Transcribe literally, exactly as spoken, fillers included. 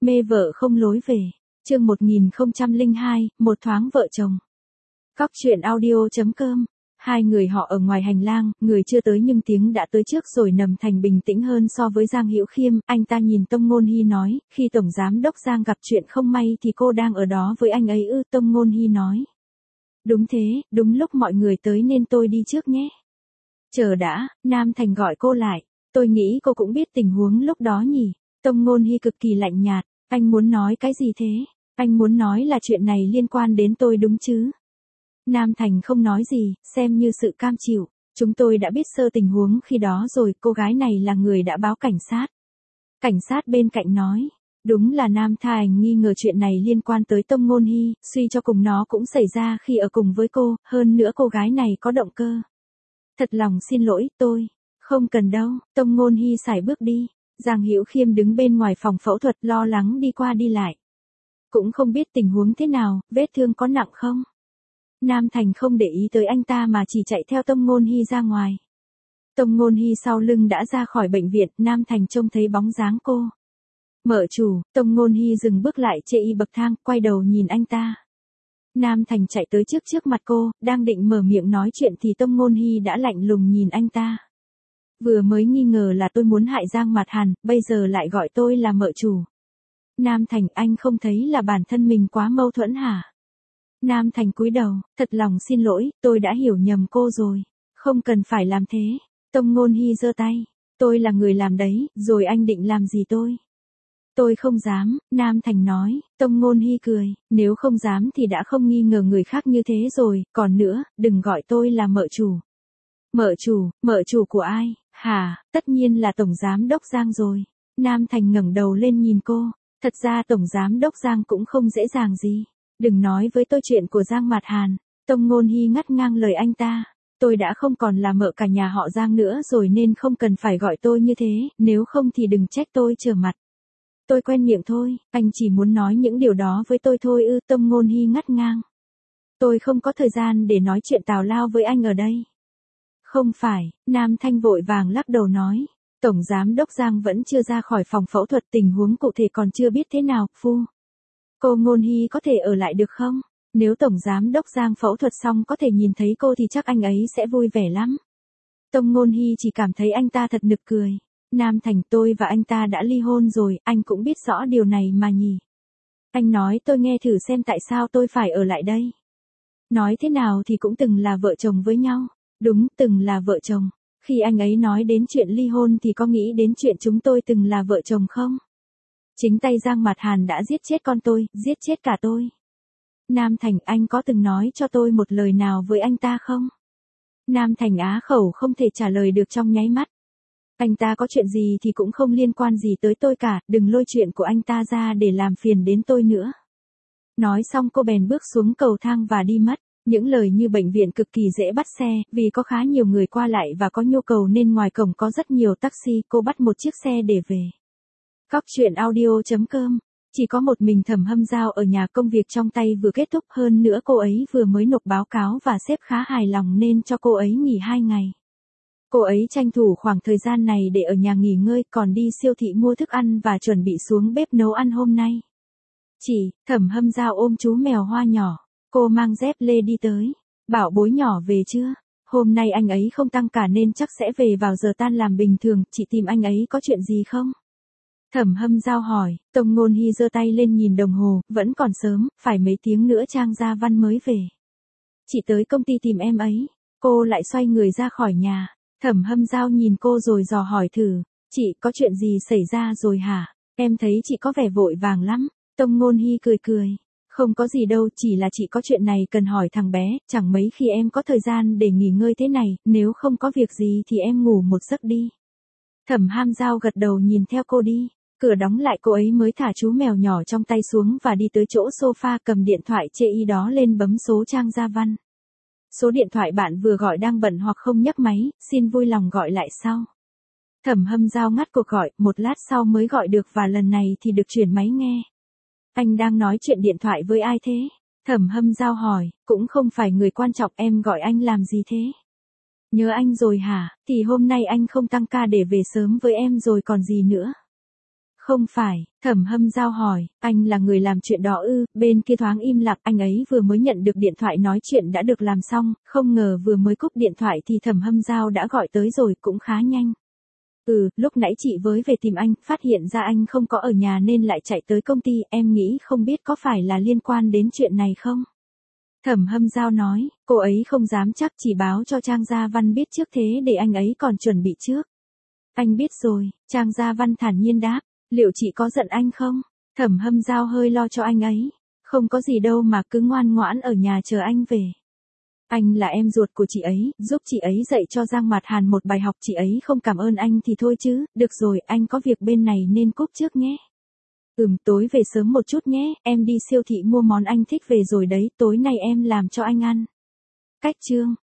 Mê vợ không lối về. Chương một nghìn không trăm lẻ hai, một thoáng vợ chồng. Cóc truyện audio chấm com. Hai người họ ở ngoài hành lang, người chưa tới nhưng tiếng đã tới trước rồi. Nằm Thành bình tĩnh hơn so với Giang Hữu Khiêm, anh ta nhìn Tông Ngôn Hy nói, khi Tổng Giám Đốc Giang gặp chuyện không may thì cô đang ở đó với anh ấy ư? Tông Ngôn Hy nói. Đúng thế, đúng lúc mọi người tới nên tôi đi trước nhé. Chờ đã, Nam Thành gọi cô lại, tôi nghĩ cô cũng biết tình huống lúc đó nhỉ? Tông Ngôn Hy cực kỳ lạnh nhạt, anh muốn nói cái gì thế? Anh muốn nói là chuyện này liên quan đến tôi đúng chứ? Nam Thành không nói gì, xem như sự cam chịu. Chúng tôi đã biết sơ tình huống khi đó rồi, cô gái này là người đã báo cảnh sát. Cảnh sát bên cạnh nói, đúng là Nam Thành nghi ngờ chuyện này liên quan tới Tông Ngôn Hy, suy cho cùng nó cũng xảy ra khi ở cùng với cô, hơn nữa cô gái này có động cơ. Thật lòng xin lỗi, tôi, không cần đâu. Tông Ngôn Hy sải bước đi. Giang Hữu Khiêm đứng bên ngoài phòng phẫu thuật lo lắng đi qua đi lại. Cũng không biết tình huống thế nào, vết thương có nặng không? Nam Thành không để ý tới anh ta mà chỉ chạy theo Tông Ngôn Hy ra ngoài. Tông Ngôn Hy sau lưng đã ra khỏi bệnh viện, Nam Thành trông thấy bóng dáng cô. Mợ chủ. Tông Ngôn Hy dừng bước lại chê y bậc thang, quay đầu nhìn anh ta. Nam Thành chạy tới trước trước mặt cô, đang định mở miệng nói chuyện thì Tông Ngôn Hy đã lạnh lùng nhìn anh ta. Vừa mới nghi ngờ là tôi muốn hại Giang Mạt Hàn, bây giờ lại gọi tôi là mợ chủ. Nam Thành, anh không thấy là bản thân mình quá mâu thuẫn hả? Nam Thành cúi đầu, thật lòng xin lỗi, tôi đã hiểu nhầm cô rồi. Không cần phải làm thế. Tông Ngôn Hy giơ tay. Tôi là người làm đấy, rồi anh định làm gì tôi? Tôi không dám, Nam Thành nói. Tông Ngôn Hy cười, nếu không dám thì đã không nghi ngờ người khác như thế rồi, còn nữa, đừng gọi tôi là mợ chủ. Mợ chủ, mợ chủ của ai? Hả, tất nhiên là Tổng Giám Đốc Giang rồi. Nam Thành ngẩng đầu lên nhìn cô. Thật ra Tổng Giám Đốc Giang cũng không dễ dàng gì. Đừng nói với tôi chuyện của Giang Mạt Hàn. Tông Ngôn Hy ngắt ngang lời anh ta. Tôi đã không còn là mợ cả nhà họ Giang nữa rồi nên không cần phải gọi tôi như thế, nếu không thì đừng trách tôi trở mặt. Tôi quen miệng thôi, anh chỉ muốn nói những điều đó với tôi thôi ư? Tông Ngôn Hy ngắt ngang. Tôi không có thời gian để nói chuyện tào lao với anh ở đây. Không phải, Nam Thanh vội vàng lắc đầu nói. Tổng Giám Đốc Giang vẫn chưa ra khỏi phòng phẫu thuật, tình huống cụ thể còn chưa biết thế nào, phu. Cô Ngôn Hy có thể ở lại được không? Nếu Tổng Giám Đốc Giang phẫu thuật xong có thể nhìn thấy cô thì chắc anh ấy sẽ vui vẻ lắm. Tông Ngôn Hy chỉ cảm thấy anh ta thật nực cười. Nam Thành, tôi và anh ta đã ly hôn rồi, anh cũng biết rõ điều này mà nhỉ. Anh nói tôi nghe thử xem tại sao tôi phải ở lại đây. Nói thế nào thì cũng từng là vợ chồng với nhau. Đúng, từng là vợ chồng. Khi anh ấy nói đến chuyện ly hôn thì có nghĩ đến chuyện chúng tôi từng là vợ chồng không? Chính tay Giang Mạt Hàn đã giết chết con tôi, giết chết cả tôi. Nam Thành, anh có từng nói cho tôi một lời nào với anh ta không? Nam Thành á khẩu không thể trả lời được trong nháy mắt. Anh ta có chuyện gì thì cũng không liên quan gì tới tôi cả, đừng lôi chuyện của anh ta ra để làm phiền đến tôi nữa. Nói xong cô bèn bước xuống cầu thang và đi mất. Những lời như bệnh viện cực kỳ dễ bắt xe, vì có khá nhiều người qua lại và có nhu cầu nên ngoài cổng có rất nhiều taxi, cô bắt một chiếc xe để về. Cóc truyện audio chấm com. Chỉ có một mình Thẩm Hâm Giao ở nhà, công việc trong tay vừa kết thúc, hơn nữa cô ấy vừa mới nộp báo cáo và sếp khá hài lòng nên cho cô ấy nghỉ hai ngày. Cô ấy tranh thủ khoảng thời gian này để ở nhà nghỉ ngơi, còn đi siêu thị mua thức ăn và chuẩn bị xuống bếp nấu ăn hôm nay. Chỉ, Thẩm Hâm Giao ôm chú mèo Hoa nhỏ. Cô mang dép lê đi tới. Bảo bối nhỏ về chưa? Hôm nay anh ấy không tăng cả nên chắc sẽ về vào giờ tan làm bình thường, chị tìm anh ấy có chuyện gì không? Thẩm Hâm Giao hỏi. Tông Ngôn Hy giơ tay lên nhìn đồng hồ, vẫn còn sớm, phải mấy tiếng nữa Trang Gia Văn mới về. Chị tới công ty tìm em ấy. Cô lại xoay người ra khỏi nhà. Thẩm Hâm Giao nhìn cô rồi dò hỏi thử. Chị có chuyện gì xảy ra rồi hả? Em thấy chị có vẻ vội vàng lắm. Tông Ngôn Hy cười cười. Không có gì đâu, chỉ là chị có chuyện này cần hỏi thằng bé, chẳng mấy khi em có thời gian để nghỉ ngơi thế này, nếu không có việc gì thì em ngủ một giấc đi. Thẩm Hâm Giao gật đầu nhìn theo cô đi, cửa đóng lại cô ấy mới thả chú mèo nhỏ trong tay xuống và đi tới chỗ sofa, cầm điện thoại chê y đó lên bấm số Trang Gia Văn. Số điện thoại bạn vừa gọi đang bận hoặc không nhấc máy, xin vui lòng gọi lại sau. Thẩm Hâm Giao ngắt cuộc gọi, một lát sau mới gọi được và lần này thì được chuyển máy nghe. Anh đang nói chuyện điện thoại với ai thế? Thẩm Hâm Giao hỏi, cũng không phải người quan trọng, em gọi anh làm gì thế? Nhớ anh rồi hả? Thì hôm nay anh không tăng ca để về sớm với em rồi còn gì nữa. Không phải, Thẩm Hâm Giao hỏi, anh là người làm chuyện đó ư? Bên kia thoáng im lặng, anh ấy vừa mới nhận được điện thoại nói chuyện đã được làm xong, không ngờ vừa mới cúp điện thoại thì Thẩm Hâm Giao đã gọi tới rồi, cũng khá nhanh. Ừ, lúc nãy chị với về tìm anh, phát hiện ra anh không có ở nhà nên lại chạy tới công ty, em nghĩ không biết có phải là liên quan đến chuyện này không? Thẩm Hâm Giao nói, cô ấy không dám chắc, chỉ báo cho Trang Gia Văn biết trước thế để anh ấy còn chuẩn bị trước. Anh biết rồi, Trang Gia Văn thản nhiên đáp, liệu chị có giận anh không? Thẩm Hâm Giao hơi lo cho anh ấy, không có gì đâu mà cứ ngoan ngoãn ở nhà chờ anh về. Anh là em ruột của chị ấy, giúp chị ấy dạy cho Giang Mạt Hàn một bài học, chị ấy không cảm ơn anh thì thôi chứ, được rồi, anh có việc bên này nên cúp trước nhé. Ừm, tối về sớm một chút nhé, em đi siêu thị mua món anh thích về rồi đấy, tối nay em làm cho anh ăn. Cách chương